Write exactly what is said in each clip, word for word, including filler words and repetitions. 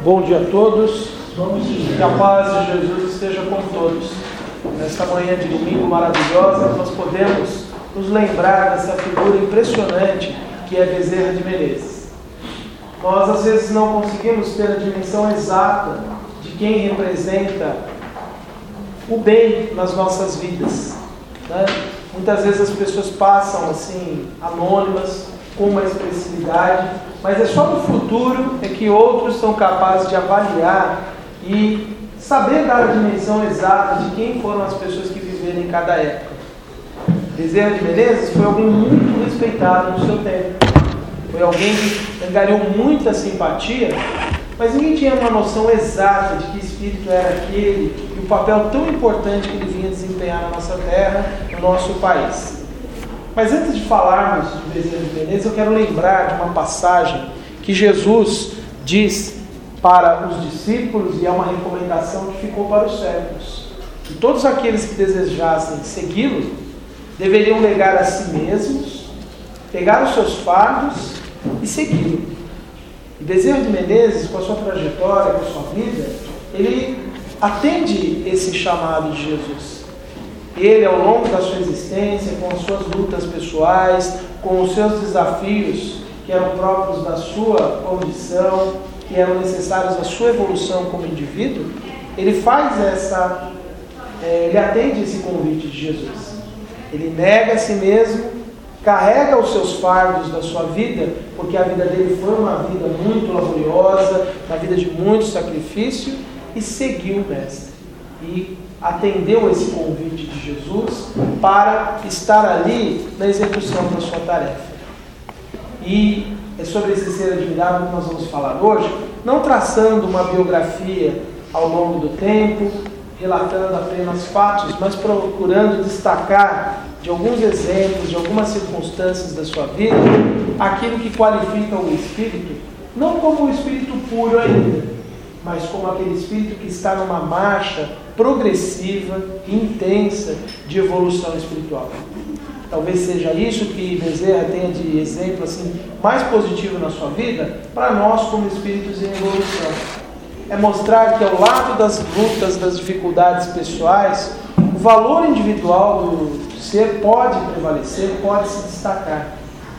Bom dia a todos, que a paz de Jesus esteja com todos. Nesta manhã de domingo maravilhosa, nós podemos nos lembrar dessa figura impressionante que é Bezerra de Menezes. Nós às vezes não conseguimos ter a dimensão exata de quem representa o bem nas nossas vidas, né? Muitas vezes as pessoas passam assim, anônimas, com uma expressividade, mas é só no futuro é que outros são capazes de avaliar e saber dar a dimensão exata de quem foram as pessoas que viveram em cada época. Bezerra de Menezes foi alguém muito respeitado no seu tempo. Foi alguém que angariou muita simpatia, mas ninguém tinha uma noção exata de que espírito era aquele e o papel tão importante que ele vinha desempenhar na nossa terra, no nosso país. Mas antes de falarmos de Bezerra de Menezes, eu quero lembrar de uma passagem que Jesus diz para os discípulos, e é uma recomendação que ficou para os séculos. Que todos aqueles que desejassem segui-lo, deveriam negar a si mesmos, pegar os seus fardos e segui-lo. E Bezerra de Menezes, com a sua trajetória, com a sua vida, ele atende esse chamado de Jesus. Ele, ao longo da sua existência, com as suas lutas pessoais, com os seus desafios que eram próprios da sua condição, que eram necessários à sua evolução como indivíduo, ele faz essa, é, ele atende esse convite de Jesus. Ele nega a si mesmo, carrega os seus fardos da sua vida, porque a vida dele foi uma vida muito laboriosa, uma vida de muito sacrifício, e seguiu o Mestre. E atendeu esse convite de Jesus para estar ali na execução da sua tarefa. E é sobre esse ser admirável que nós vamos falar hoje, não traçando uma biografia ao longo do tempo, relatando apenas fatos, mas procurando destacar de alguns exemplos, de algumas circunstâncias da sua vida, aquilo que qualifica o espírito, não como um espírito puro ainda, mas como aquele espírito que está numa marcha progressiva e intensa de evolução espiritual. Talvez seja isso que Bezerra tenha de exemplo assim, mais positivo na sua vida, para nós como espíritos em evolução. É mostrar que ao lado das lutas, das dificuldades pessoais, o valor individual do ser pode prevalecer, pode se destacar.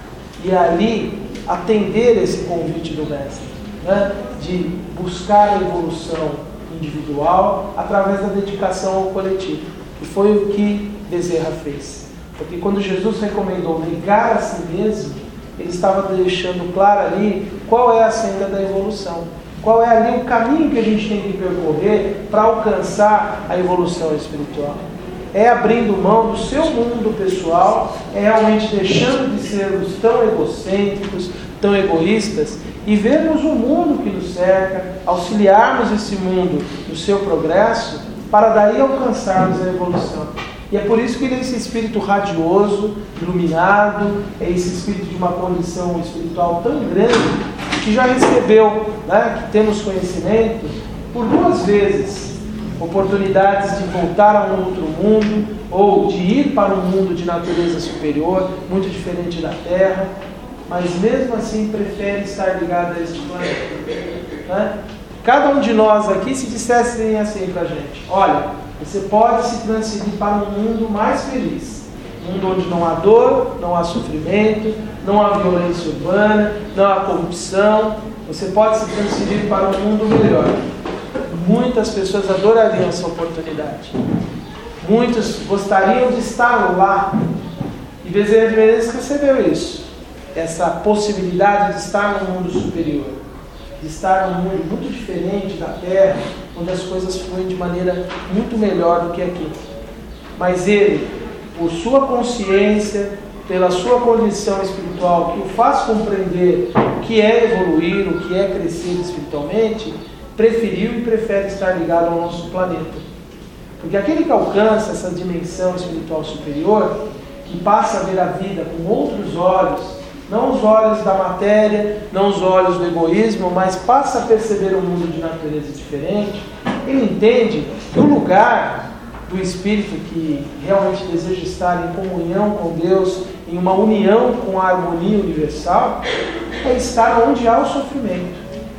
E ali atender esse convite do Mestre, né? De buscar a evolução individual através da dedicação ao coletivo. E foi o que Bezerra fez. Porque quando Jesus recomendou negar a si mesmo, ele estava deixando claro ali qual é a senda da evolução. Qual é ali o caminho que a gente tem que percorrer para alcançar a evolução espiritual. É abrindo mão do seu mundo pessoal, é realmente deixando de sermos tão egocêntricos, tão egoístas, e vermos o mundo que nos cerca, auxiliarmos esse mundo no seu progresso, para daí alcançarmos a evolução. E é por isso que ele é esse espírito radioso, iluminado, é esse espírito de uma condição espiritual tão grande, que já recebeu, né, que temos conhecimento, por duas vezes, oportunidades de voltar a um outro mundo, ou de ir para um mundo de natureza superior, muito diferente da Terra, mas mesmo assim prefere estar ligado a este planeta. Né? Cada um de nós aqui, se dissessem assim para a gente: olha, você pode se transferir para um mundo mais feliz, um mundo onde não há dor, não há sofrimento, não há violência urbana, não há corrupção, você pode se transferir para um mundo melhor. Muitas pessoas adorariam essa oportunidade. Muitos gostariam de estar lá. E Bezerra de Menezes recebeu isso. Essa possibilidade de estar num mundo superior. De estar num mundo muito diferente da Terra, onde as coisas fluem de maneira muito melhor do que aqui. Mas ele, por sua consciência, pela sua condição espiritual, que o faz compreender o que é evoluir, o que é crescer espiritualmente, preferiu e prefere estar ligado ao nosso planeta. Porque aquele que alcança essa dimensão espiritual superior, que passa a ver a vida com outros olhos, não os olhos da matéria, não os olhos do egoísmo, mas passa a perceber um mundo de natureza diferente, ele entende que o lugar do espírito que realmente deseja estar em comunhão com Deus, em uma união com a harmonia universal, é estar onde há o sofrimento.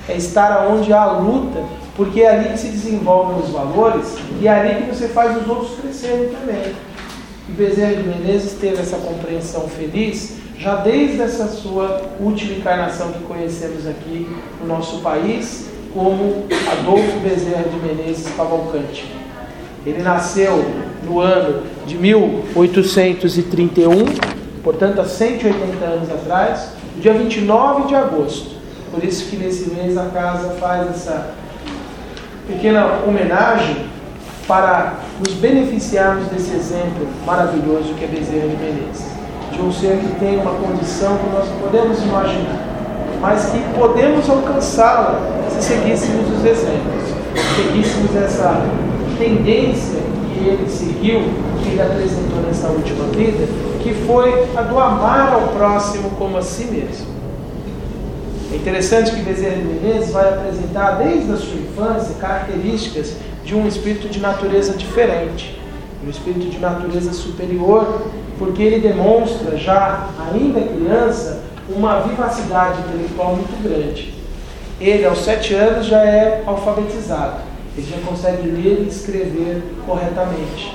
é estar onde há luta, porque é ali que se desenvolvem os valores e é ali que você faz os outros crescerem também. E Bezerra de Menezes teve essa compreensão feliz já desde essa sua última encarnação que conhecemos aqui no nosso país, como Adolfo Bezerra de Menezes Cavalcante. Ele nasceu no ano de mil oitocentos e trinta e um, portanto há cento e oitenta anos atrás, dia vinte e nove de agosto. Por isso que nesse mês a casa faz essa pequena homenagem para nos beneficiarmos desse exemplo maravilhoso que é Bezerra de Menezes, de um ser que tem uma condição que nós não podemos imaginar, mas que podemos alcançá-la se seguíssemos os exemplos, se seguíssemos essa tendência que ele seguiu, que ele apresentou nessa última vida, que foi a do amar ao próximo como a si mesmo. É interessante que Bezerra de Menezes vai apresentar desde a sua infância características de um espírito de natureza diferente, um espírito de natureza superior, porque ele demonstra já, ainda criança, uma vivacidade intelectual muito grande. Ele, aos sete anos, já é alfabetizado, ele já consegue ler e escrever corretamente.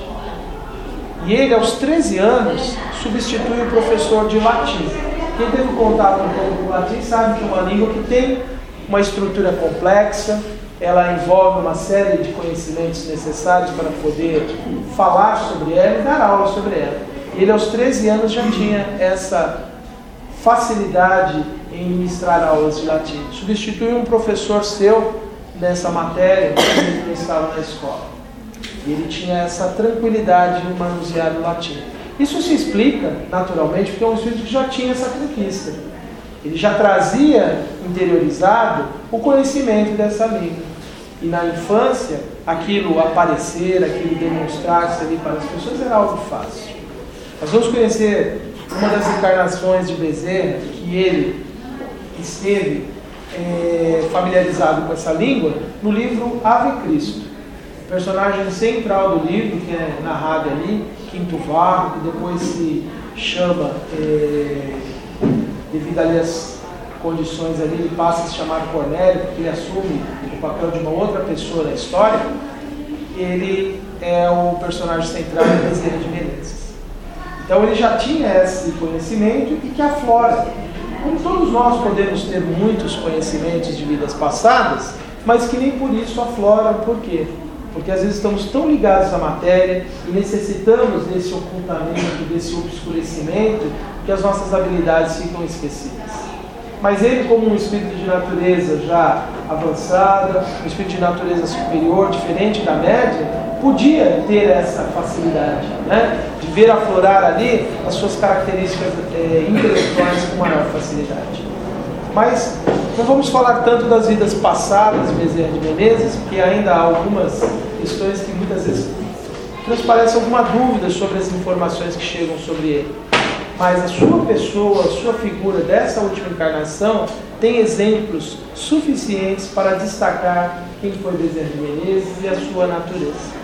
E ele, aos treze anos, substitui o professor de latim. Quem teve contato um pouco com o latim sabe que é uma língua que tem uma estrutura complexa, ela envolve uma série de conhecimentos necessários para poder falar sobre ela e dar aula sobre ela. Ele, aos treze anos, já tinha essa facilidade em ministrar aulas de latim. Substituiu um professor seu nessa matéria quando ele estava na escola. E ele tinha essa tranquilidade em manusear o latim. Isso se explica, naturalmente, porque é um espírito que já tinha essa conquista. Ele já trazia interiorizado o conhecimento dessa língua. E na infância, aquilo aparecer, aquilo demonstrar-se ali para as pessoas era algo fácil. Nós vamos conhecer uma das encarnações de Bezerra, que ele esteve é, familiarizado com essa língua, no livro Ave Cristo. O personagem central do livro, que é narrado ali, Quinto Varro, que depois se chama, é, devido ali às condições ali, ele passa a se chamar Cornélio, porque ele assume o papel de uma outra pessoa na história. Ele é o personagem central de Bezerra de Menezes. Então ele já tinha esse conhecimento e que aflora. Como todos nós podemos ter muitos conhecimentos de vidas passadas, mas que nem por isso afloram. Por quê? Porque às vezes estamos tão ligados à matéria e necessitamos desse ocultamento, desse obscurecimento, que as nossas habilidades ficam esquecidas. Mas ele, como um espírito de natureza já avançada, um espírito de natureza superior, diferente da média, podia ter essa facilidade, né, de ver aflorar ali as suas características é, intelectuais com maior facilidade. Mas não vamos falar tanto das vidas passadas de Bezerra de Menezes, porque ainda há algumas questões que muitas vezes transparecem alguma dúvida sobre as informações que chegam sobre ele. Mas a sua pessoa, a sua figura dessa última encarnação tem exemplos suficientes para destacar quem foi Bezerra de Menezes e a sua natureza.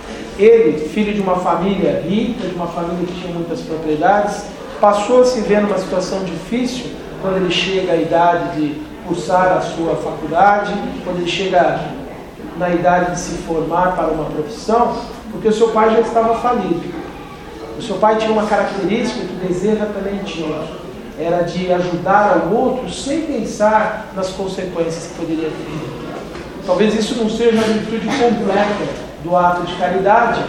Ele, filho de uma família rica, de uma família que tinha muitas propriedades, passou a se ver numa situação difícil quando ele chega à idade de cursar a sua faculdade, quando ele chega na idade de se formar para uma profissão, porque o seu pai já estava falido. O seu pai tinha uma característica que Bezerra também tinha, era de ajudar ao outro sem pensar nas consequências que poderia ter. Talvez isso não seja a virtude completa do ato de caridade,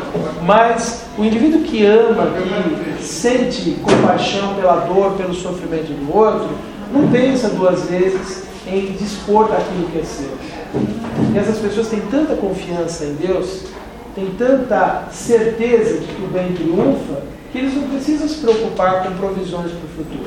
mas o indivíduo que ama, que sente compaixão pela dor, pelo sofrimento do outro, não pensa duas vezes em dispor daquilo que é seu. E essas pessoas têm tanta confiança em Deus, têm tanta certeza de que o bem triunfa, que eles não precisam se preocupar com provisões para o futuro.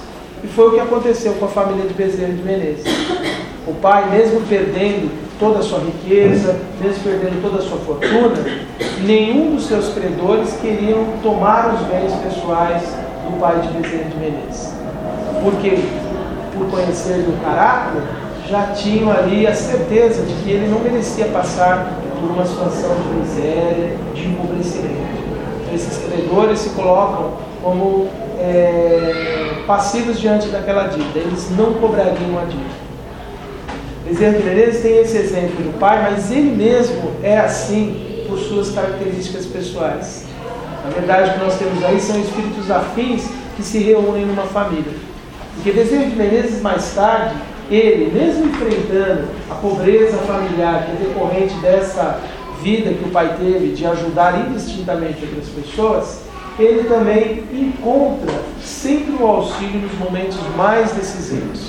E foi o que aconteceu com a família de Bezerra de Menezes. O pai, mesmo perdendo toda a sua riqueza, mesmo perdendo toda a sua fortuna, nenhum dos seus credores queriam tomar os bens pessoais do pai de Bezerra de Menezes. Porque, por conhecer do caráter, já tinham ali a certeza de que ele não merecia passar por uma situação de miséria, de empobrecimento. Então, esses credores se colocam como é, passivos diante daquela dívida. Eles não cobrariam a dívida. Bezerra de Menezes tem esse exemplo do pai, mas ele mesmo é assim por suas características pessoais. Na verdade, o que nós temos aí são espíritos afins que se reúnem numa família. Porque Bezerra de Menezes, mais tarde, ele, mesmo enfrentando a pobreza familiar que é decorrente dessa vida que o pai teve de ajudar indistintamente outras pessoas, ele também encontra sempre o auxílio nos momentos mais decisivos.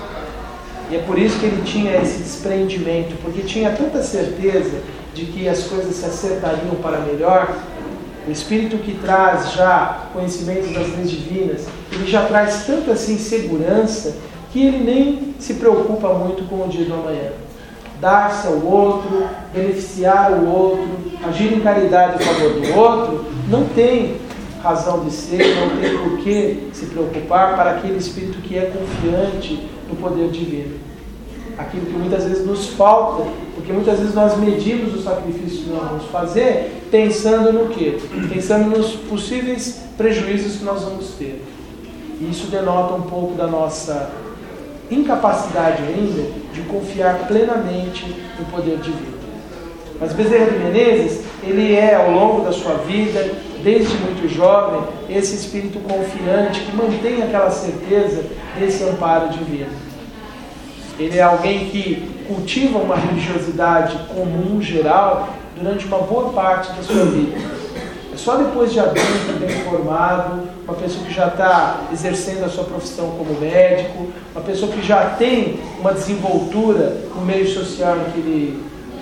E é por isso que ele tinha esse desprendimento, porque tinha tanta certeza de que as coisas se acertariam para melhor. O Espírito que traz já conhecimentos das leis divinas, ele já traz tanta assim segurança que ele nem se preocupa muito com o dia do amanhã. Dar-se ao outro, beneficiar o outro, agir em caridade em favor do outro, não tem razão de ser, não tem por que se preocupar para aquele espírito que é confiante no poder divino. Aquilo que muitas vezes nos falta, porque muitas vezes nós medimos o sacrifício que nós vamos fazer pensando no quê? Pensando nos possíveis prejuízos que nós vamos ter. E isso denota um pouco da nossa incapacidade ainda de confiar plenamente no poder divino. Mas Bezerra de Menezes, ele é, ao longo da sua vida, desde muito jovem, esse espírito confiante que mantém aquela certeza desse amparo divino. Ele é alguém que cultiva uma religiosidade comum, geral, durante uma boa parte da sua vida. É só depois de adulto, bem formado, uma pessoa que já está exercendo a sua profissão como médico, uma pessoa que já tem uma desenvoltura no meio social em que ele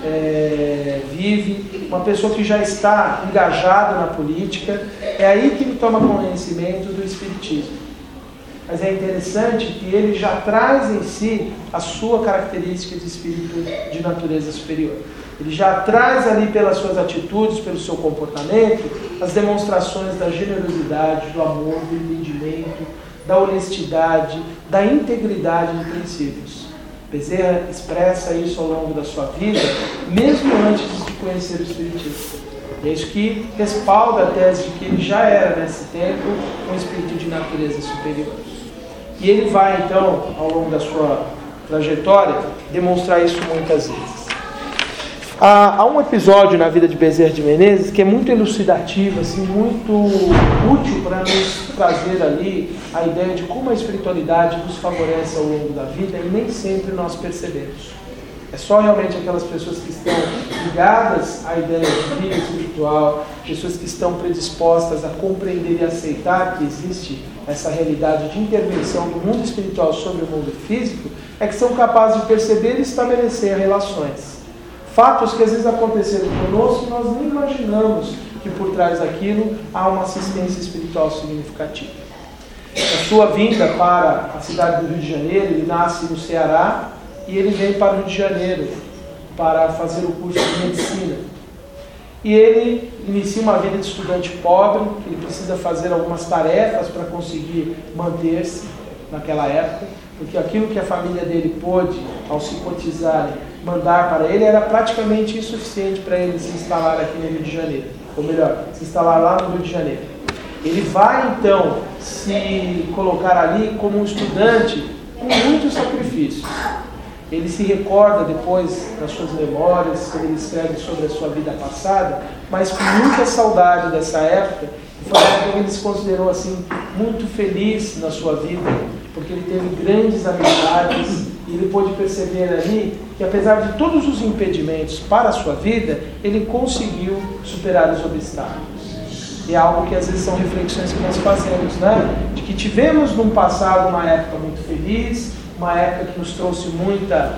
é, vive, uma pessoa que já está engajada na política, é aí que ele toma conhecimento do Espiritismo. Mas é interessante que ele já traz em si a sua característica de espírito de natureza superior. Ele já traz ali pelas suas atitudes, pelo seu comportamento, as demonstrações da generosidade, do amor, do entendimento, da honestidade, da integridade de princípios. Bezerra expressa isso ao longo da sua vida, mesmo antes de conhecer o Espiritismo. E é isso que respalda a tese de que ele já era, nesse tempo, um espírito de natureza superior. E ele vai, então, ao longo da sua trajetória, demonstrar isso muitas vezes. Há, há um episódio na vida de Bezerra de Menezes que é muito elucidativo, assim, muito útil para nos trazer ali a ideia de como a espiritualidade nos favorece ao longo da vida e nem sempre nós percebemos. É só realmente aquelas pessoas que estão ligadas à ideia de vida espiritual, pessoas que estão predispostas a compreender e aceitar que existe essa realidade de intervenção do mundo espiritual sobre o mundo físico, é que são capazes de perceber e estabelecer relações. Fatos que às vezes aconteceram conosco e nós nem imaginamos que por trás daquilo há uma assistência espiritual significativa. A sua vinda para a cidade do Rio de Janeiro, ele nasce no Ceará, e ele vem para o Rio de Janeiro para fazer o curso de medicina. E ele inicia uma vida de estudante pobre, que ele precisa fazer algumas tarefas para conseguir manter-se naquela época, porque aquilo que a família dele pôde, ao se cotizarem, mandar para ele, era praticamente insuficiente para ele se instalar aqui no Rio de Janeiro. Ou melhor, se instalar lá no Rio de Janeiro. Ele vai, então, se colocar ali como um estudante com muitos sacrifícios. Ele se recorda depois das suas memórias, quando ele escreve sobre a sua vida passada, mas com muita saudade dessa época, e foi uma época que ele se considerou assim, muito feliz na sua vida, porque ele teve grandes amizades, e ele pôde perceber ali que apesar de todos os impedimentos para a sua vida, ele conseguiu superar os obstáculos. E é algo que às vezes são reflexões que nós fazemos, né? De que tivemos num passado uma época muito feliz, uma época que nos trouxe muita,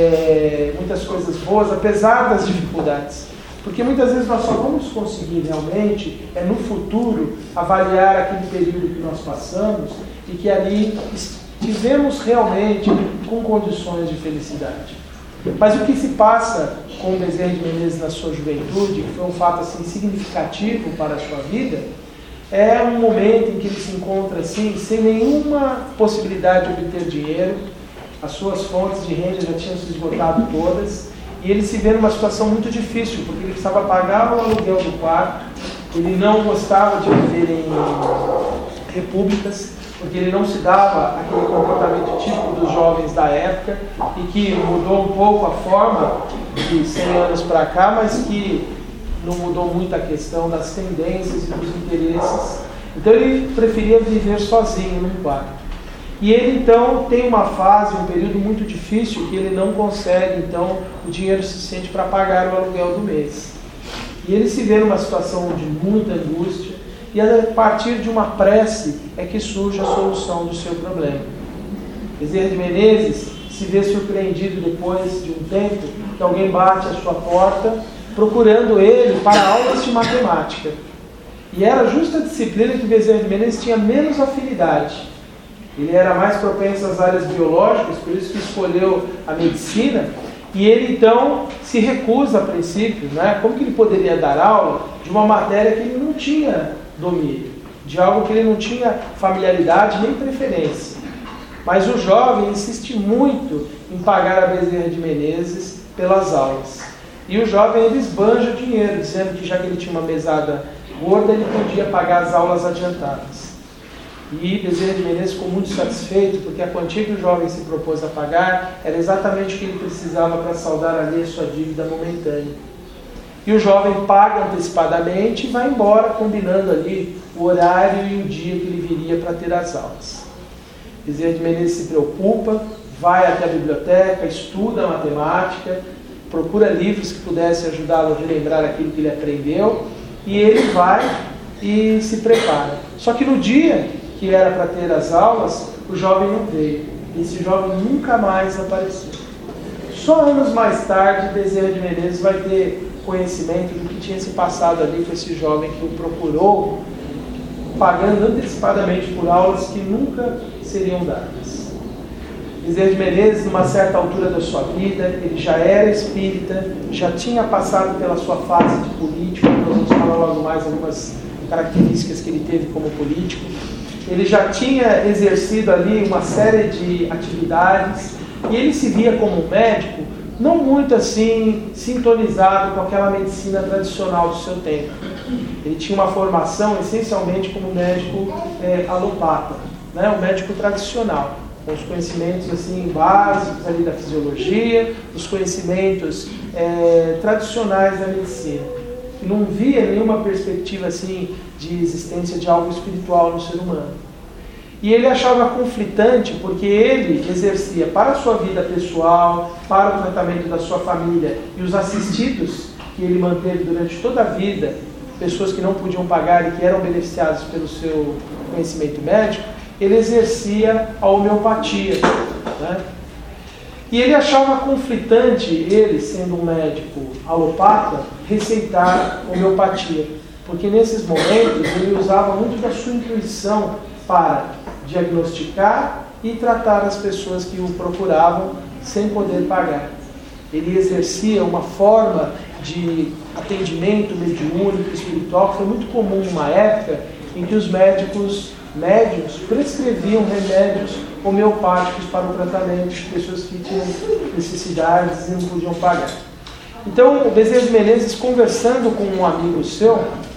é, muitas coisas boas, apesar das dificuldades. Porque muitas vezes nós só vamos conseguir realmente, é no futuro, avaliar aquele período que nós passamos e que ali estivemos realmente com condições de felicidade. Mas o que se passa com o Bezerra de Menezes na sua juventude, que foi um fato assim, significativo para a sua vida, é um momento em que ele se encontra assim, sem nenhuma possibilidade de obter dinheiro, as suas fontes de renda já tinham se esgotado todas, e ele se vê numa situação muito difícil, porque ele precisava pagar o aluguel do quarto, ele não gostava de viver em repúblicas, porque ele não se dava aquele comportamento típico dos jovens da época e que mudou um pouco a forma de cem anos para cá, mas que não mudou muito a questão das tendências e dos interesses. Então ele preferia viver sozinho num quarto. E ele então tem uma fase, um período muito difícil, que ele não consegue então o dinheiro suficiente para pagar o aluguel do mês. E ele se vê numa situação de muita angústia, e a partir de uma prece é que surge a solução do seu problema. Bezerra de Menezes se vê surpreendido depois de um tempo que alguém bate à sua porta procurando ele para aulas de matemática. E era justa a disciplina que Bezerra de Menezes tinha menos afinidade. Ele era mais propenso às áreas biológicas, por isso que escolheu a medicina, e ele então se recusa a princípio, né? Como que ele poderia dar aula de uma matéria que ele não tinha domínio, de algo que ele não tinha familiaridade nem preferência. Mas o jovem insiste muito em pagar a Bezerra de Menezes pelas aulas. E o jovem ele esbanja dinheiro, dizendo que já que ele tinha uma mesada gorda, ele podia pagar as aulas adiantadas. E Bezerra de Menezes ficou muito satisfeito, porque a quantia que o jovem se propôs a pagar era exatamente o que ele precisava para saldar ali a sua dívida momentânea. E o jovem paga antecipadamente e vai embora, combinando ali o horário e o dia que ele viria para ter as aulas. Bezerra de Menezes se preocupa, vai até a biblioteca, estuda matemática, procura livros que pudessem ajudá-lo a relembrar aquilo que ele aprendeu, e ele vai e se prepara. Só que no dia que era para ter as aulas, o jovem não veio. Esse jovem nunca mais apareceu. Só anos mais tarde, Bezerra de Menezes vai ter conhecimento do que tinha se passado ali com esse jovem que o procurou, pagando antecipadamente por aulas que nunca seriam dadas. Bezerra de Menezes, numa certa altura da sua vida, ele já era espírita, já tinha passado pela sua fase de político, nós vamos falar logo mais algumas características que ele teve como político. Ele já tinha exercido ali uma série de atividades e ele se via como médico não muito assim sintonizado com aquela medicina tradicional do seu tempo. Ele tinha uma formação essencialmente como médico é, alopata, né? Um médico tradicional, com os conhecimentos assim básicos ali da fisiologia, os conhecimentos é, tradicionais da medicina. Não via nenhuma perspectiva assim de existência de algo espiritual no ser humano. E ele achava conflitante porque ele exercia para a sua vida pessoal, para o tratamento da sua família e os assistidos que ele manteve durante toda a vida, pessoas que não podiam pagar e que eram beneficiadas pelo seu conhecimento médico, ele exercia a homeopatia, né? E ele achava conflitante, ele, sendo um médico alopata, receitar homeopatia, porque nesses momentos ele usava muito da sua intuição para diagnosticar e tratar as pessoas que o procuravam sem poder pagar. Ele exercia uma forma de atendimento mediúnico, espiritual, que foi muito comum numa época em que os médicos médiuns prescreviam remédios homeopáticos para o tratamento de pessoas que tinham necessidades e não podiam pagar. Então, o Bezerra de Menezes, conversando com um amigo seu,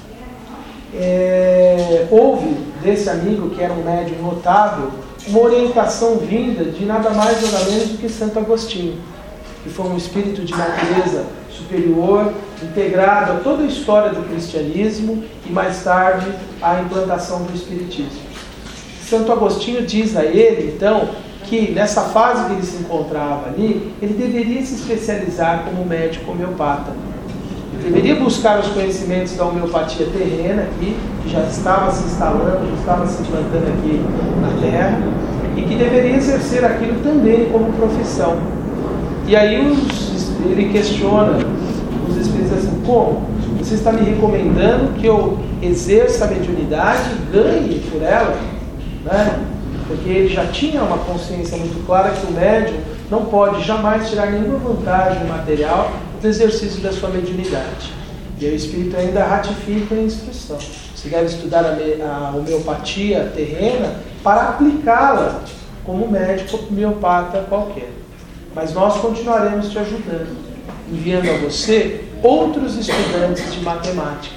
é, houve desse amigo, que era um médium notável, uma orientação vinda de nada mais nada menos do que Santo Agostinho, que foi um espírito de natureza superior, integrado a toda a história do cristianismo e mais tarde a implantação do espiritismo. Santo Agostinho diz a ele, então, que nessa fase que ele se encontrava ali, ele deveria se especializar como médico homeopata. Ele deveria buscar os conhecimentos da homeopatia terrena aqui, que já estava se instalando, já estava se implantando aqui na Terra, e que deveria exercer aquilo também como profissão. E aí os, ele questiona os espíritos assim, como? Você está me recomendando que eu exerça a mediunidade e ganhe por ela? Né? Porque ele já tinha uma consciência muito clara que o médium não pode jamais tirar nenhuma vantagem material do exercício da sua mediunidade. E o Espírito ainda ratifica a instrução. Você deve estudar a homeopatia terrena para aplicá-la como médico homeopata qualquer. Mas nós continuaremos te ajudando, enviando a você outros estudantes de matemática.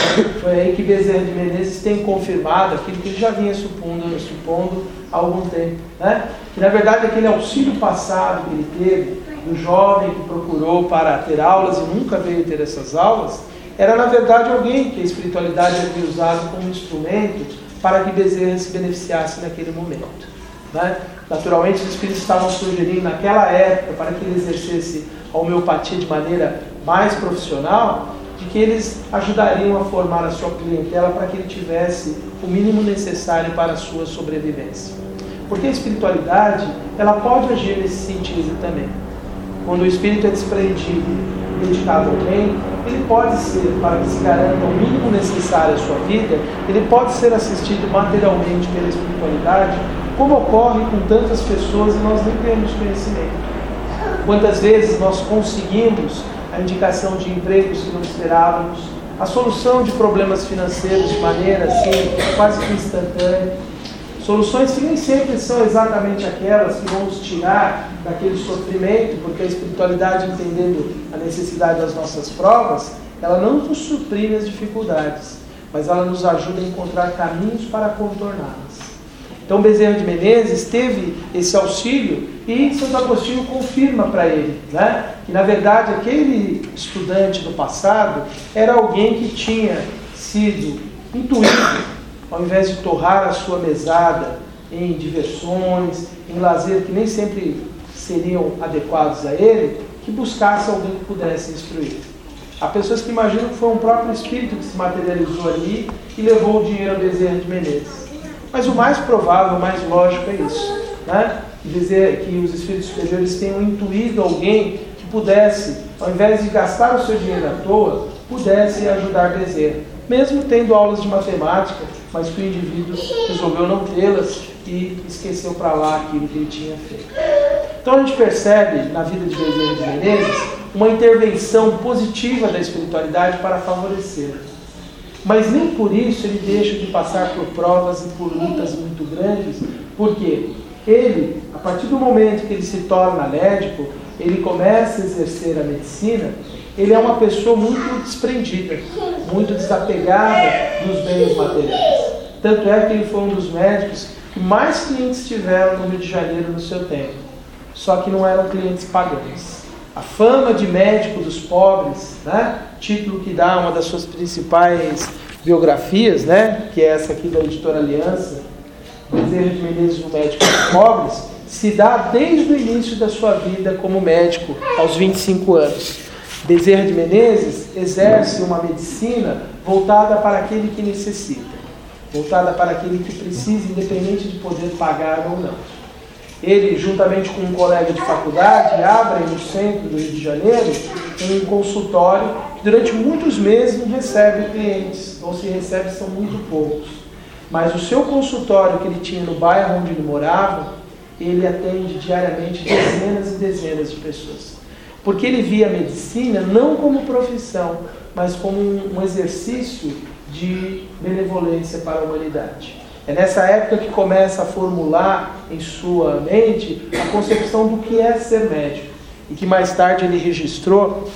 Foi aí que Bezerra de Menezes tem confirmado aquilo que ele já vinha supondo, supondo há algum tempo, né? Que na verdade aquele auxílio passado que ele teve, do jovem que procurou para ter aulas e nunca veio ter essas aulas, era na verdade alguém que a espiritualidade havia usado como instrumento para que Bezerra se beneficiasse naquele momento, né? Naturalmente os espíritos estavam sugerindo naquela época, para que ele exercesse a homeopatia de maneira mais profissional, de que eles ajudariam a formar a sua clientela para que ele tivesse o mínimo necessário para a sua sobrevivência. Porque a espiritualidade, ela pode agir nesse sentido também. Quando o espírito é desprendido, dedicado ao bem, ele pode ser, para que se garanta o mínimo necessário à sua vida, ele pode ser assistido materialmente pela espiritualidade, como ocorre com tantas pessoas e nós nem temos conhecimento. Quantas vezes nós conseguimos a indicação de empregos que não esperávamos, a solução de problemas financeiros de maneira assim, quase que instantânea, soluções que nem sempre são exatamente aquelas que vão nos tirar daquele sofrimento, porque a espiritualidade, entendendo a necessidade das nossas provas, ela não nos suprime as dificuldades, mas ela nos ajuda a encontrar caminhos para contorná-las. Então Bezerra de Menezes teve esse auxílio e Santo Agostinho confirma para ele, né, que na verdade aquele estudante do passado era alguém que tinha sido intuído, ao invés de torrar a sua mesada em diversões, em lazer que nem sempre seriam adequados a ele, que buscasse alguém que pudesse instruir. Há pessoas que imaginam que foi um próprio espírito que se materializou ali e levou o dinheiro a Bezerra de Menezes. Mas o mais provável, o mais lógico é isso, né? Dizer que os espíritos superiores tenham intuído alguém que pudesse, ao invés de gastar o seu dinheiro à toa, pudesse ajudar Bezerra, mesmo tendo aulas de matemática, mas que o indivíduo resolveu não tê-las e esqueceu para lá aquilo que ele tinha feito. Então a gente percebe na vida de Bezerra de Menezes uma intervenção positiva da espiritualidade para favorecê-lo. Mas nem por isso ele deixa de passar por provas e por lutas muito grandes, porque ele, a partir do momento que ele se torna médico, ele começa a exercer a medicina, ele é uma pessoa muito desprendida, muito desapegada dos bens materiais. Tanto é que ele foi um dos médicos que mais clientes tiveram no Rio de Janeiro no seu tempo, só que não eram clientes pagãos. A fama de médico dos pobres, né? Título que dá uma das suas principais biografias, né? Que é essa aqui da Editora Aliança, Bezerra de Menezes, o médico dos pobres, se dá desde o início da sua vida como médico, aos vinte e cinco anos. Bezerra de Menezes exerce uma medicina voltada para aquele que necessita, voltada para aquele que precisa, independente de poder pagar ou não. Ele, juntamente com um colega de faculdade, abrem no centro do Rio de Janeiro um consultório que durante muitos meses não recebe clientes, ou se recebe são muito poucos. Mas o seu consultório que ele tinha no bairro onde ele morava, ele atende diariamente dezenas e dezenas de pessoas. Porque ele via a medicina não como profissão, mas como um exercício de benevolência para a humanidade. É nessa época que começa a formular em sua mente a concepção do que é ser médico, e que mais tarde ele registrou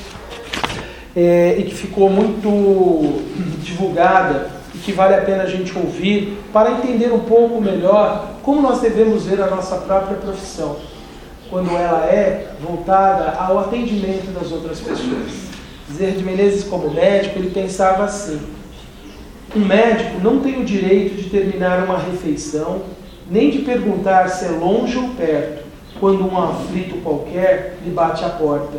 é, e que ficou muito divulgada e que vale a pena a gente ouvir para entender um pouco melhor como nós devemos ver a nossa própria profissão, quando ela é voltada ao atendimento das outras pessoas. Bezerra de Menezes, como médico, ele pensava assim: um médico não tem o direito de terminar uma refeição, nem de perguntar se é longe ou perto, quando um aflito qualquer lhe bate à porta.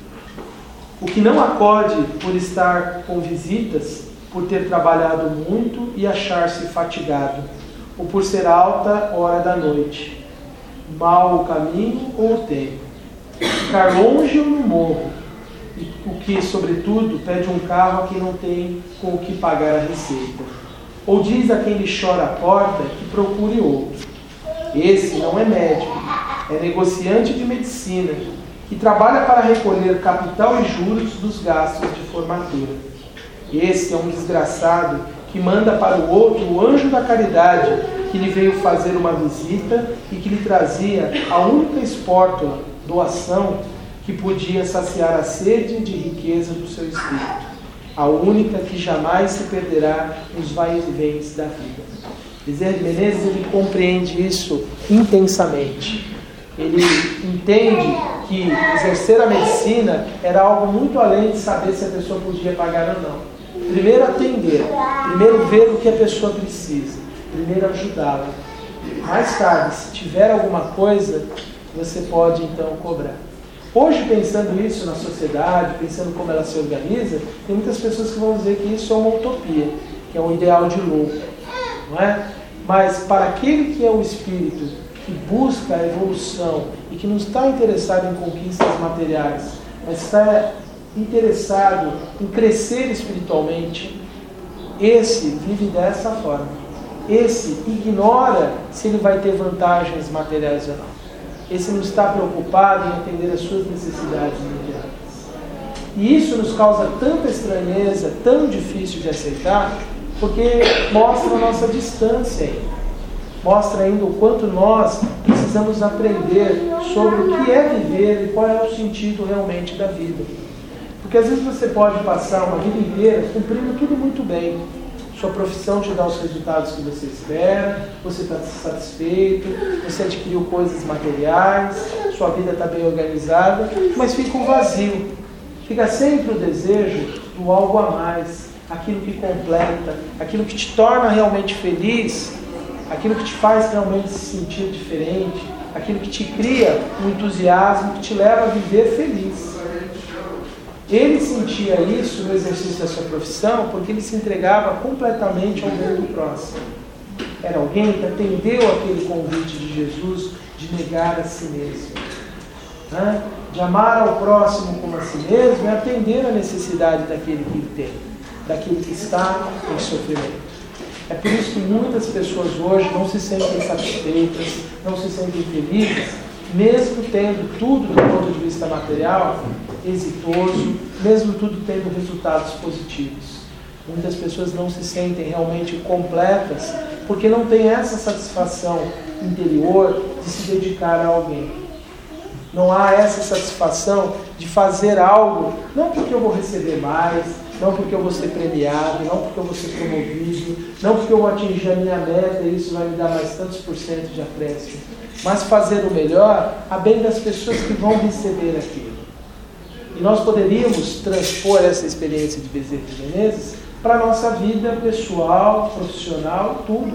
O que não acode por estar com visitas, por ter trabalhado muito e achar-se fatigado, ou por ser alta hora da noite, mau o caminho ou o tempo, ficar longe ou no morro, o que, sobretudo, pede um carro a quem não tem com o que pagar a receita. Ou diz a quem lhe chora a porta que procure outro. Esse não é médico, é negociante de medicina, que trabalha para recolher capital e juros dos gastos de formatura. Esse é um desgraçado que manda para o outro o anjo da caridade, que lhe veio fazer uma visita e que lhe trazia a única espórtula, doação, que podia saciar a sede de riqueza do seu espírito, a única que jamais se perderá nos vai e vens da vida. Bezerra de Menezes, ele compreende isso intensamente. Ele entende que exercer a medicina era algo muito além de saber se a pessoa podia pagar ou não. Primeiro atender, primeiro ver o que a pessoa precisa, primeiro ajudá-la. Mais tarde, se tiver alguma coisa, você pode então cobrar. Hoje, pensando isso na sociedade, pensando como ela se organiza, tem muitas pessoas que vão dizer que isso é uma utopia, que é um ideal de louco, não é? Mas para aquele que é o espírito, que busca a evolução e que não está interessado em conquistas materiais, mas está interessado em crescer espiritualmente, esse vive dessa forma. Esse ignora se ele vai ter vantagens materiais ou não. Esse não está preocupado em atender as suas necessidades imediatas. E isso nos causa tanta estranheza, tão difícil de aceitar, porque mostra a nossa distância ainda. Mostra ainda o quanto nós precisamos aprender sobre o que é viver e qual é o sentido realmente da vida. Porque às vezes você pode passar uma vida inteira cumprindo tudo muito bem. Sua profissão te dá os resultados que você espera, você está satisfeito, você adquiriu coisas materiais, sua vida está bem organizada, mas fica um vazio. Fica sempre o desejo do algo a mais, aquilo que completa, aquilo que te torna realmente feliz, aquilo que te faz realmente se sentir diferente, aquilo que te cria um entusiasmo que te leva a viver feliz. Ele sentia isso no exercício da sua profissão porque ele se entregava completamente ao bem do próximo. Era alguém que atendeu aquele convite de Jesus de negar a si mesmo. Né? De amar ao próximo como a si mesmo e atender a necessidade daquele que tem, daquele que está em sofrimento. É por isso que muitas pessoas hoje não se sentem satisfeitas, não se sentem felizes, mesmo tendo tudo do ponto de vista material exitoso, mesmo tudo tendo resultados positivos. Muitas pessoas não se sentem realmente completas porque não têm essa satisfação interior de se dedicar a alguém. Não há essa satisfação de fazer algo, não porque eu vou receber mais, não porque eu vou ser premiado, não porque eu vou ser promovido, não porque eu vou atingir a minha meta e isso vai me dar mais tantos por cento de acréscimo, mas fazer o melhor a bem das pessoas que vão receber aquilo. E nós poderíamos transpor essa experiência de Bezerra de Menezes para a nossa vida pessoal, profissional, tudo.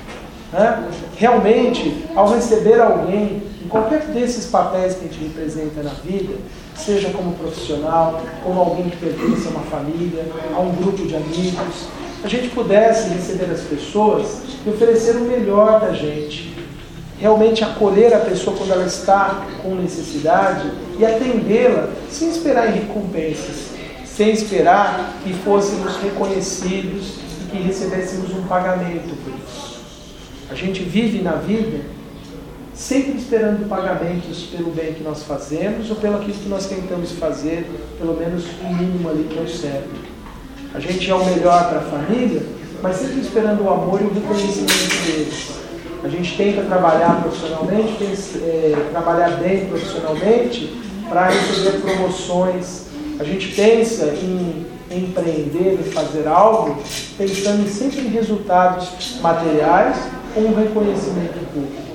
Né? Realmente, ao receber alguém, em qualquer desses papéis que a gente representa na vida, seja como profissional, como alguém que pertence a uma família, a um grupo de amigos, a gente pudesse receber as pessoas e oferecer o melhor da gente. Realmente acolher a pessoa quando ela está com necessidade e atendê-la sem esperar em recompensas, sem esperar que fôssemos reconhecidos e que recebêssemos um pagamento por isso. A gente vive na vida sempre esperando pagamentos pelo bem que nós fazemos ou pelo aquilo que nós tentamos fazer, pelo menos o mínimo ali que é o certo. A gente é o melhor para a família, mas sempre esperando o amor e o reconhecimento deles. A gente tenta trabalhar profissionalmente, tem, é, trabalhar bem profissionalmente para receber promoções. A gente pensa em empreender, em fazer algo, pensando sempre em resultados materiais ou um reconhecimento público.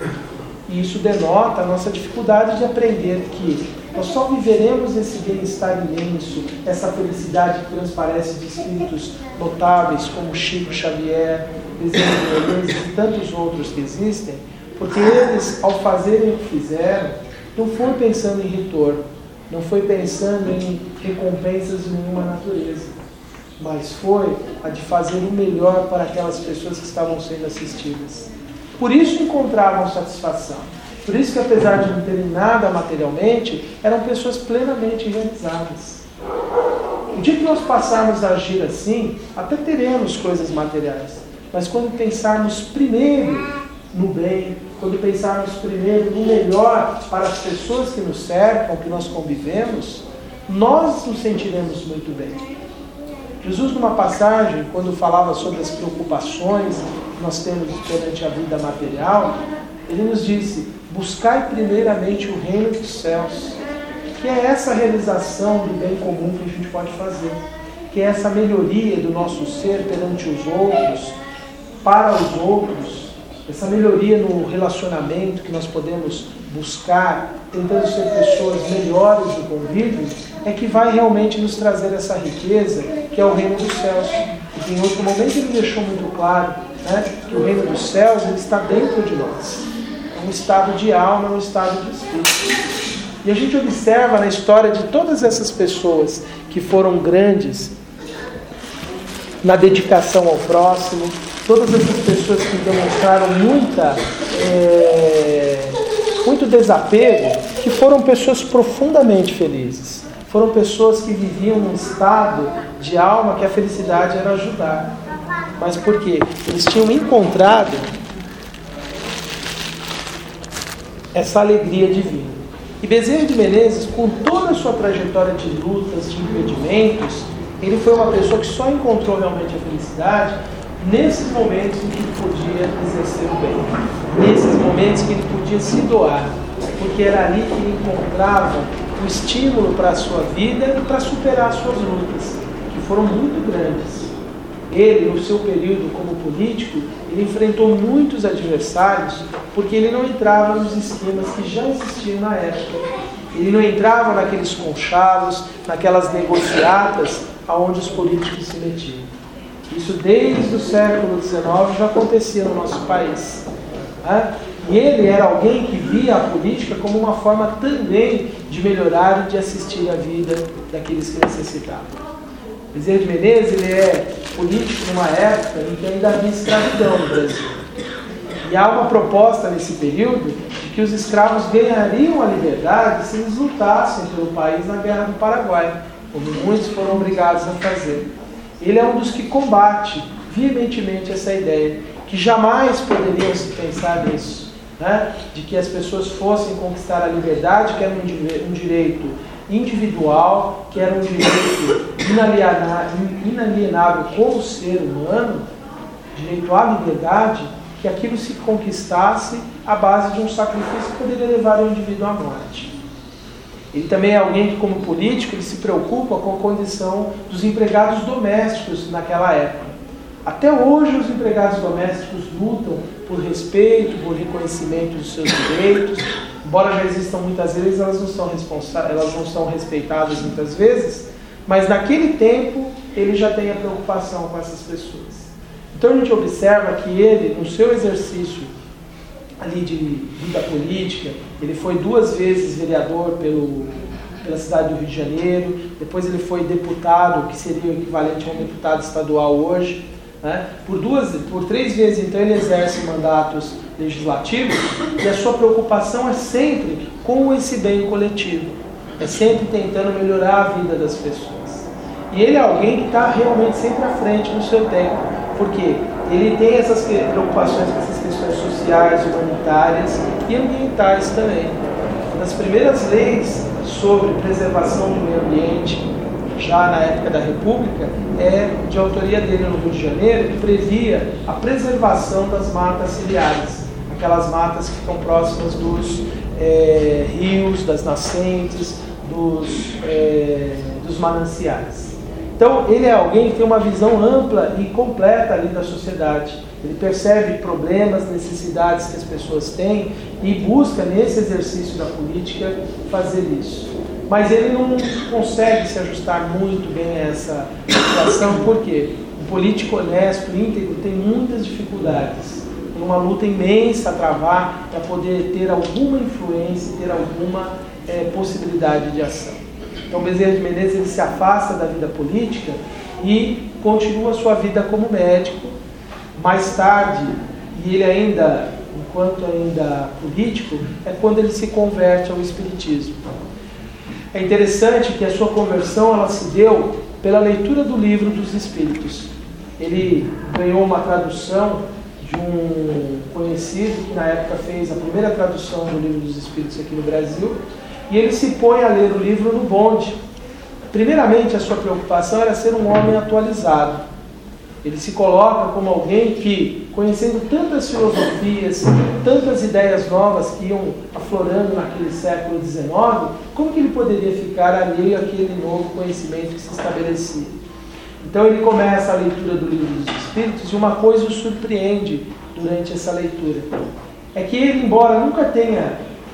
E isso denota a nossa dificuldade de aprender que nós só viveremos esse bem-estar imenso, essa felicidade que transparece de espíritos notáveis como Chico Xavier, Bezerra de Menezes e tantos outros que existem, porque eles, ao fazerem o que fizeram, não foi pensando em retorno, não foi pensando em recompensas de nenhuma natureza, mas foi a de fazer o melhor para aquelas pessoas que estavam sendo assistidas. Por isso encontravam satisfação. Por isso que, apesar de não terem nada materialmente, eram pessoas plenamente realizadas. O dia que nós passarmos a agir assim, até teremos coisas materiais. Mas quando pensarmos primeiro no bem, quando pensarmos primeiro no melhor para as pessoas que nos cercam, que nós convivemos, nós nos sentiremos muito bem. Jesus, numa passagem, quando falava sobre as preocupações que nós temos perante a vida material, ele nos disse: buscai primeiramente o reino dos céus. que é essa realização do bem comum que a gente pode fazer, que é essa melhoria do nosso ser perante os outros, para os outros, essa melhoria no relacionamento que nós podemos buscar, tentando ser pessoas melhores no convívio, é que vai realmente nos trazer essa riqueza, que é o reino dos céus. E em outro momento ele deixou muito claro, né, que o reino dos céus ele está dentro de nós. É um estado de alma, é um estado de espírito. E a gente observa na história de todas essas pessoas que foram grandes na dedicação ao próximo, todas essas pessoas que demonstraram muita, é, muito desapego, que foram pessoas profundamente felizes. Foram pessoas que viviam num estado de alma que a felicidade era ajudar. Mas por quê? Eles tinham encontrado essa alegria divina. E Bezerra de Menezes, com toda a sua trajetória de lutas, de impedimentos, ele foi uma pessoa que só encontrou realmente a felicidade nesses momentos em que ele podia exercer o bem. Nesses momentos que ele podia se doar. Porque era ali que ele encontrava o estímulo para a sua vida e para superar as suas lutas, que foram muito grandes. Ele, no seu período como político, ele enfrentou muitos adversários, porque ele não entrava nos esquemas que já existiam na época. Ele não entrava naqueles conchavos, naquelas negociatas aonde os políticos se metiam. Isso desde o século dezenove já acontecia no nosso país. Né? E ele era alguém que via a política como uma forma também de melhorar e de assistir a vida daqueles que necessitavam. Bezerra de Menezes ele é político numa época em que ainda havia escravidão no Brasil. E há uma proposta nesse período de que os escravos ganhariam a liberdade se eles lutassem pelo país na Guerra do Paraguai, como muitos foram obrigados a fazer. Ele é um dos que combate veementemente essa ideia, que jamais poderiam se pensar nisso, né? De que as pessoas fossem conquistar a liberdade, que era um direito individual, que era um direito inalienável como ser humano, direito à liberdade, que aquilo se conquistasse à base de um sacrifício que poderia levar o indivíduo à morte. Ele também é alguém que, como político, ele se preocupa com a condição dos empregados domésticos naquela época. Até hoje os empregados domésticos lutam por respeito, por reconhecimento dos seus direitos. Embora já existam muitas vezes, elas não são responsa- elas não são respeitadas muitas vezes, mas naquele tempo ele já tem a preocupação com essas pessoas. Então a gente observa que ele, no seu exercício ali de vida política, ele foi duas vezes vereador pelo, pela cidade do Rio de Janeiro, depois ele foi deputado, que seria o equivalente a um deputado estadual hoje, né? Por duas, por três vezes então ele exerce mandatos legislativos e a sua preocupação é sempre com esse bem coletivo, é sempre tentando melhorar a vida das pessoas. E ele é alguém que está realmente sempre à frente no seu tempo, porque ele tem essas preocupações com essas questões sociais, humanitárias e ambientais também. Uma das primeiras leis sobre preservação do meio ambiente, já na época da República, é de autoria dele no Rio de Janeiro, que previa a preservação das matas ciliares, aquelas matas que ficam próximas dos é, rios, das nascentes, dos, é, dos mananciais. Então, ele é alguém que tem uma visão ampla e completa ali da sociedade. Ele percebe problemas, necessidades que as pessoas têm e busca, nesse exercício da política, fazer isso. Mas ele não consegue se ajustar muito bem a essa situação, porque o político honesto, íntegro, tem muitas dificuldades. Tem uma luta imensa a travar para poder ter alguma influência, ter alguma é, possibilidade de ação. Então Bezerra de Menezes ele se afasta da vida política e continua a sua vida como médico. Mais tarde, e ele ainda, enquanto ainda político, é quando ele se converte ao espiritismo. É interessante que a sua conversão ela se deu pela leitura do Livro dos Espíritos. Ele ganhou uma tradução de um conhecido que na época fez a primeira tradução do Livro dos Espíritos aqui no Brasil, e ele se põe a ler o livro no bonde. Primeiramente, a sua preocupação era ser um homem atualizado. Ele se coloca como alguém que, conhecendo tantas filosofias, tantas ideias novas que iam aflorando naquele século dezenove, como que ele poderia ficar alheio àquele novo conhecimento que se estabelecia? Então ele começa a leitura do Livro dos Espíritos e uma coisa o surpreende durante essa leitura. É que ele, embora nunca tenha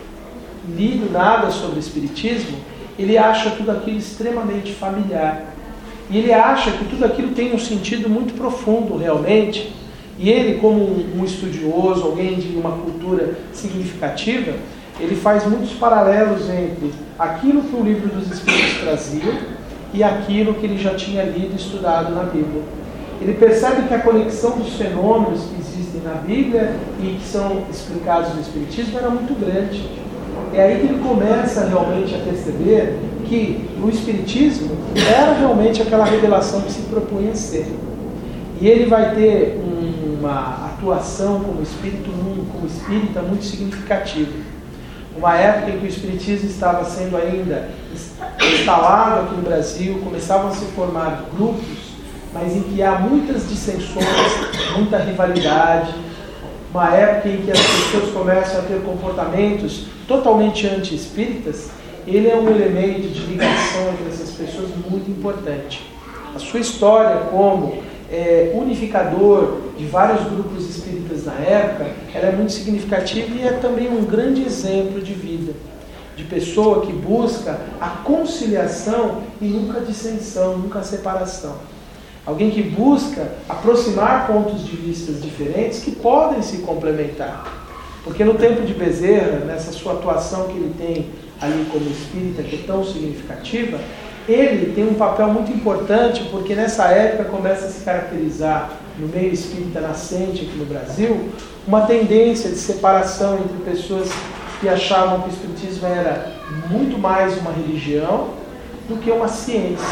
lido nada sobre o Espiritismo, ele acha tudo aquilo extremamente familiar. E ele acha que tudo aquilo tem um sentido muito profundo realmente. E ele, como um, um estudioso, alguém de uma cultura significativa, ele faz muitos paralelos entre aquilo que o Livro dos Espíritos trazia e aquilo que ele já tinha lido e estudado na Bíblia. Ele percebe que a conexão dos fenômenos que existem na Bíblia e que são explicados no Espiritismo era muito grande. É aí que ele começa realmente a perceber que o Espiritismo era realmente aquela revelação que se propunha ser. E ele vai ter uma atuação como espírito, como espírita muito significativa. Uma época em que o Espiritismo estava sendo ainda instalado aqui no Brasil, começavam a se formar grupos, mas em que há muitas dissensões, muita rivalidade, uma época em que as pessoas começam a ter comportamentos totalmente anti-espíritas. Ele é um elemento de ligação entre essas pessoas muito importante. A sua história como é, unificador de vários grupos espíritas na época, ela é muito significativa e é também um grande exemplo de vida, de pessoa que busca a conciliação e nunca a dissensão, nunca a separação. Alguém que busca aproximar pontos de vista diferentes que podem se complementar. Porque no tempo de Bezerra, nessa sua atuação que ele tem ali como espírita, que é tão significativa, ele tem um papel muito importante, porque nessa época começa a se caracterizar no meio espírita nascente aqui no Brasil, uma tendência de separação entre pessoas que achavam que o espiritismo era muito mais uma religião do que uma ciência.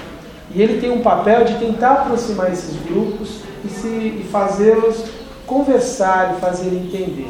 E ele tem um papel de tentar aproximar esses grupos e, se, e fazê-los conversar e fazer entender.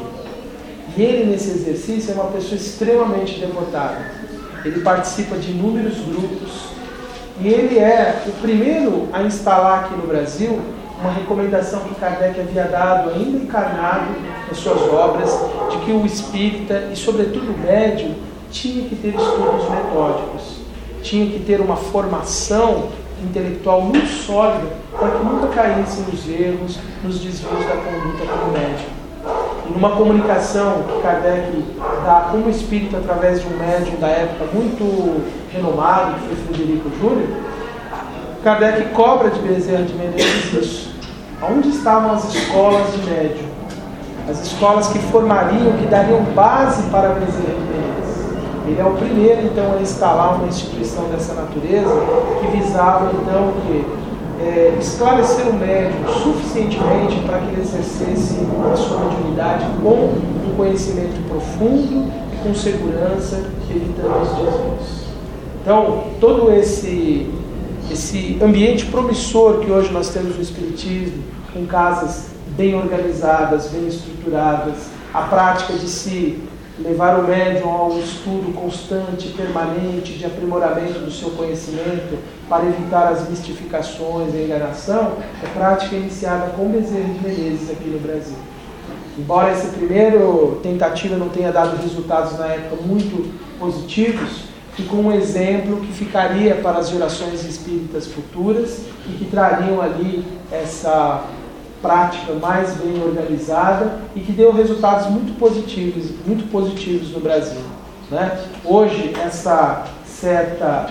E ele, nesse exercício, é uma pessoa extremamente devotada. Ele participa de inúmeros grupos e ele é o primeiro a instalar aqui no Brasil uma recomendação que Kardec havia dado, ainda encarnado nas suas obras, de que o espírita e, sobretudo, o médium, tinha que ter estudos metódicos, tinha que ter uma formação intelectual muito sólida para que nunca caíssem nos erros, nos desvios da conduta como médium. E numa comunicação que Kardec dá como espírito através de um médium da época muito renomado, que foi Frederico Júnior, Kardec cobra de Bezerra de Menezes isso. Onde estavam as escolas de médium? As escolas que formariam, que dariam base para Bezerra de Menezes. Ele é o primeiro, então, a instalar uma instituição dessa natureza que visava, então, que É, esclarecer o médium suficientemente para que ele exercesse a sua mediunidade com um conhecimento profundo e com segurança, evitando os desvios. Então, todo esse, esse ambiente promissor que hoje nós temos no Espiritismo, com casas bem organizadas, bem estruturadas, a prática de se levar o médium ao estudo constante, permanente, de aprimoramento do seu conhecimento, para evitar as mistificações e a enganação, é prática iniciada com Bezerra de Menezes aqui no Brasil. Embora essa primeira tentativa não tenha dado resultados na época muito positivos, ficou um exemplo que ficaria para as gerações espíritas futuras e que trariam ali essa prática mais bem organizada e que deu resultados muito positivos, muito positivos no Brasil, né? Hoje, essa certa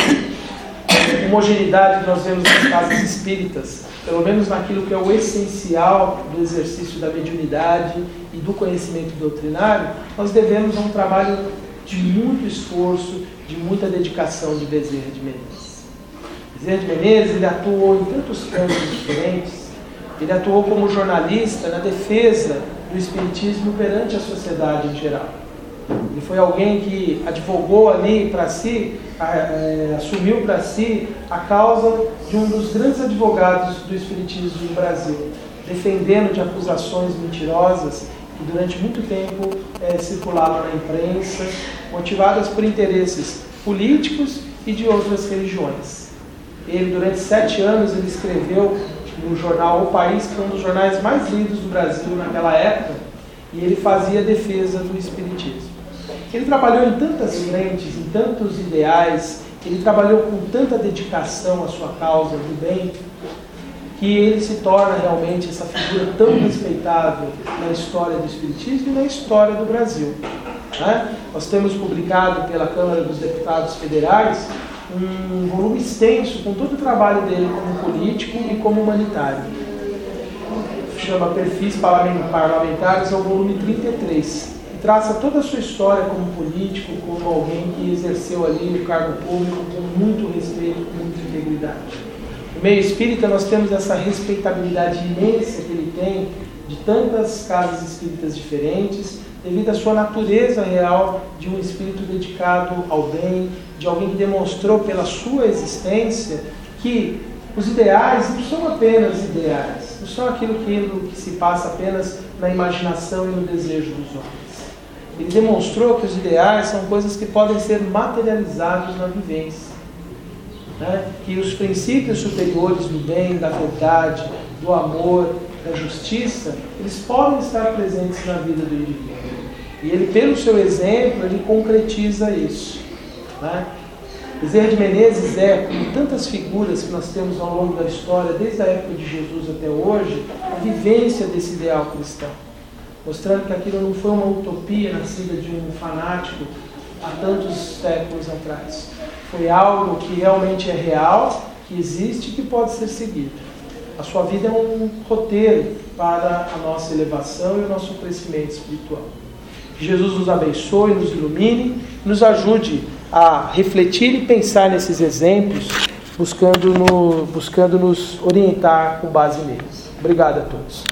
homogeneidade que nós vemos nas casas espíritas, pelo menos naquilo que é o essencial do exercício da mediunidade e do conhecimento doutrinário, nós devemos a um trabalho de muito esforço, de muita dedicação de Bezerra de Menezes. Bezerra de Menezes, ele atuou em tantos campos diferentes. Ele atuou como jornalista na defesa do espiritismo perante a sociedade em geral. Ele foi alguém que advogou ali para si, é, assumiu para si a causa de um dos grandes advogados do espiritismo no Brasil, defendendo de acusações mentirosas que durante muito tempo é, circulavam na imprensa, motivadas por interesses políticos e de outras religiões. Ele, durante sete anos, ele escreveu no jornal O País, que é um dos jornais mais lidos do Brasil naquela época, e ele fazia defesa do espiritismo. Ele trabalhou em tantas frentes, em tantos ideais, ele trabalhou com tanta dedicação à sua causa do bem, que ele se torna realmente essa figura tão respeitável na história do Espiritismo e na história do Brasil. Né? Nós temos publicado pela Câmara dos Deputados Federais um volume extenso com todo o trabalho dele como político e como humanitário. Chama Perfis Parlamentares, é o volume trinta e três. E traça toda a sua história como político, como alguém que exerceu ali o cargo público com muito respeito, com muita integridade. No meio espírita nós temos essa respeitabilidade imensa que ele tem de tantas casas espíritas diferentes, devido à sua natureza real de um espírito dedicado ao bem, de alguém que demonstrou pela sua existência que os ideais não são apenas ideais, não são aquilo que, que se passa apenas na imaginação e no desejo dos homens. Ele demonstrou que os ideais são coisas que podem ser materializados na vivência. Né? Que os princípios superiores do bem, da verdade, do amor, da justiça, eles podem estar presentes na vida do indivíduo. E ele, pelo seu exemplo, ele concretiza isso. Né? Bezerra de Menezes é, como tantas figuras que nós temos ao longo da história, desde a época de Jesus até hoje, a vivência desse ideal cristão. Mostrando que aquilo não foi uma utopia nascida de um fanático há tantos séculos atrás. Foi algo que realmente é real, que existe e que pode ser seguido. A sua vida é um roteiro para a nossa elevação e o nosso crescimento espiritual. Que Jesus nos abençoe, nos ilumine, nos ajude a refletir e pensar nesses exemplos, buscando, no, buscando nos orientar com base neles. Obrigado a todos.